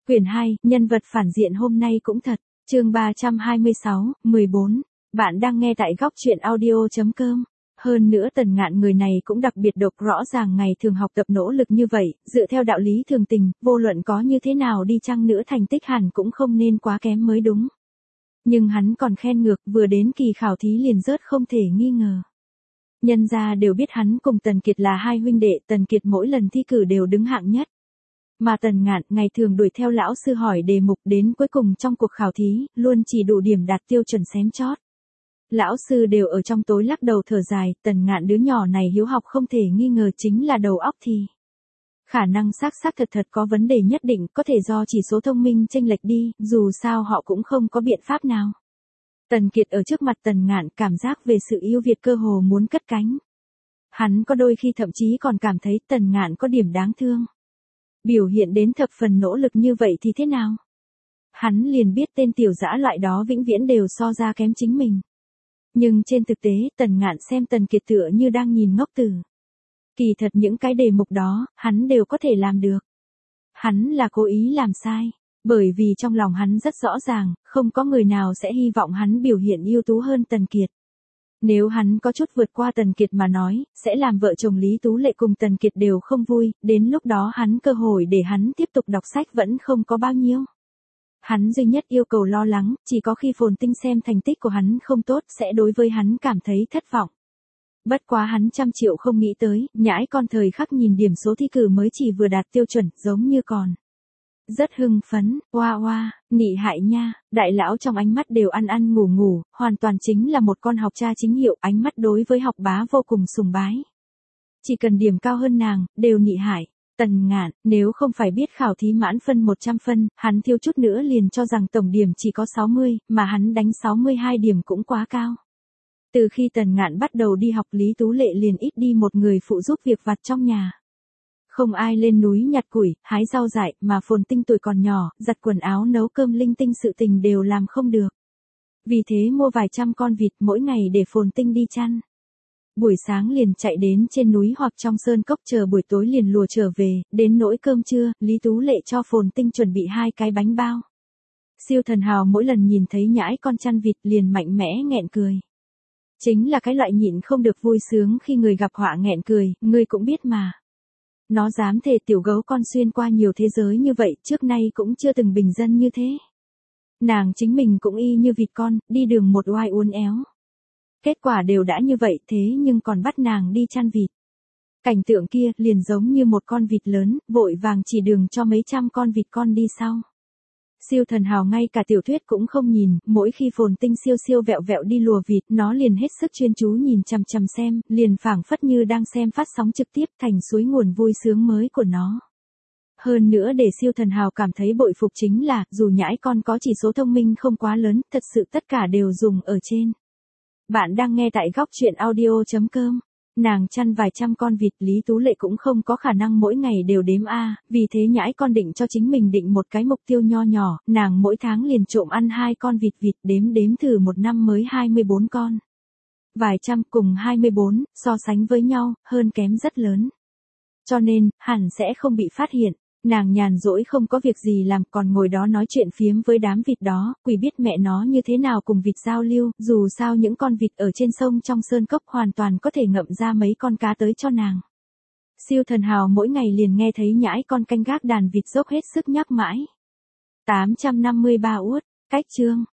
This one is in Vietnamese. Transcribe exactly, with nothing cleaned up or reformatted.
Quyển hai, nhân vật phản diện hôm nay cũng thật. Chương ba trăm hai mươi sáu, mười bốn. Bạn đang nghe tại góc truyện audio chấm com. Hơn nữa Tần Ngạn người này cũng đặc biệt độc, rõ ràng ngày thường học tập nỗ lực như vậy, dựa theo đạo lý thường tình, vô luận có như thế nào đi chăng nữa thành tích hẳn cũng không nên quá kém mới đúng. Nhưng hắn còn khen ngược, vừa đến kỳ khảo thí liền rớt không thể nghi ngờ. Nhân gia đều biết hắn cùng Tần Kiệt là hai huynh đệ, Tần Kiệt mỗi lần thi cử đều đứng hạng nhất. Mà Tần Ngạn ngày thường đuổi theo lão sư hỏi đề mục, đến cuối cùng trong cuộc khảo thí, luôn chỉ đủ điểm đạt tiêu chuẩn xém chót. Lão sư đều ở trong tối lắc đầu thở dài, Tần Ngạn đứa nhỏ này hiếu học không thể nghi ngờ chính là đầu óc thì. Khả năng xác xác thật thật có vấn đề nhất định, có thể do chỉ số thông minh chênh lệch đi, dù sao họ cũng không có biện pháp nào. Tần Kiệt ở trước mặt Tần Ngạn cảm giác về sự ưu việt cơ hồ muốn cất cánh. Hắn có đôi khi thậm chí còn cảm thấy Tần Ngạn có điểm đáng thương. Biểu hiện đến thập phần nỗ lực như vậy thì thế nào? Hắn liền biết tên tiểu dã loại đó vĩnh viễn đều so ra kém chính mình. Nhưng trên thực tế, Tần Ngạn xem Tần Kiệt tựa như đang nhìn ngốc tử. Kỳ thật những cái đề mục đó, hắn đều có thể làm được. Hắn là cố ý làm sai, bởi vì trong lòng hắn rất rõ ràng, không có người nào sẽ hy vọng hắn biểu hiện ưu tú hơn Tần Kiệt. Nếu hắn có chút vượt qua Tần Kiệt mà nói, sẽ làm vợ chồng Lý Tú Lệ cùng Tần Kiệt đều không vui, đến lúc đó hắn cơ hội để hắn tiếp tục đọc sách vẫn không có bao nhiêu. Hắn duy nhất yêu cầu lo lắng, chỉ có khi Phồn Tinh xem thành tích của hắn không tốt sẽ đối với hắn cảm thấy thất vọng. Bất quá hắn trăm triệu không nghĩ tới, nhãi con thời khắc nhìn điểm số thi cử mới chỉ vừa đạt tiêu chuẩn, giống như còn. Rất hưng phấn, oa oa, nị hại nha, đại lão trong ánh mắt đều ăn ăn ngủ ngủ, hoàn toàn chính là một con học cha chính hiệu, ánh mắt đối với học bá vô cùng sùng bái. Chỉ cần điểm cao hơn nàng, đều nị hại. Tần Ngạn, nếu không phải biết khảo thí mãn phân một trăm phân, hắn thiếu chút nữa liền cho rằng tổng điểm chỉ có sáu mươi, mà hắn đánh sáu mươi hai điểm cũng quá cao. Từ khi Tần Ngạn bắt đầu đi học, Lý Tú Lệ liền ít đi một người phụ giúp việc vặt trong nhà. Không ai lên núi nhặt củi, hái rau dại, mà Phồn Tinh tuổi còn nhỏ, giặt quần áo nấu cơm linh tinh sự tình đều làm không được. Vì thế mua vài trăm con vịt mỗi ngày để Phồn Tinh đi chăn. Buổi sáng liền chạy đến trên núi hoặc trong sơn cốc chờ buổi tối liền lùa trở về, đến nỗi cơm trưa, Lý Tú Lệ cho Phồn Tinh chuẩn bị hai cái bánh bao. Siêu Thần Hào mỗi lần nhìn thấy nhãi con chăn vịt liền mạnh mẽ nghẹn cười. Chính là cái loại nhịn không được vui sướng khi người gặp họa nghẹn cười, ngươi cũng biết mà. Nó dám thề tiểu gấu con xuyên qua nhiều thế giới như vậy, trước nay cũng chưa từng bình dân như thế. Nàng chính mình cũng y như vịt con, đi đường một oai uốn éo. Kết quả đều đã như vậy thế nhưng còn bắt nàng đi chăn vịt. Cảnh tượng kia liền giống như một con vịt lớn, vội vàng chỉ đường cho mấy trăm con vịt con đi sau. Siêu Thần Hào ngay cả tiểu thuyết cũng không nhìn, mỗi khi Phồn Tinh siêu siêu vẹo vẹo đi lùa vịt, nó liền hết sức chuyên chú nhìn chằm chằm xem, liền phảng phất như đang xem phát sóng trực tiếp, thành suối nguồn vui sướng mới của nó. Hơn nữa để Siêu Thần Hào cảm thấy bội phục chính là, dù nhãi con có chỉ số thông minh không quá lớn, thật sự tất cả đều dùng ở trên. Bạn đang nghe tại góc truyện audio chấm com. Nàng chăn vài trăm con vịt, Lý Tú Lệ cũng không có khả năng mỗi ngày đều đếm a, vì thế nhãi con định cho chính mình định một cái mục tiêu nho nhỏ, nàng mỗi tháng liền trộm ăn hai con vịt vịt, đếm đếm thử một năm mới hai mươi bốn con. Vài trăm cùng hai mươi bốn, so sánh với nhau, hơn kém rất lớn. Cho nên, hẳn sẽ không bị phát hiện. Nàng nhàn rỗi không có việc gì làm, còn ngồi đó nói chuyện phiếm với đám vịt đó, quỷ biết mẹ nó như thế nào cùng vịt giao lưu, dù sao những con vịt ở trên sông trong sơn cốc hoàn toàn có thể ngậm ra mấy con cá tới cho nàng. Siêu Thần Hào mỗi ngày liền nghe thấy nhãi con canh gác đàn vịt dốc hết sức nhắc mãi. tám trăm năm mươi ba uất, cách chương,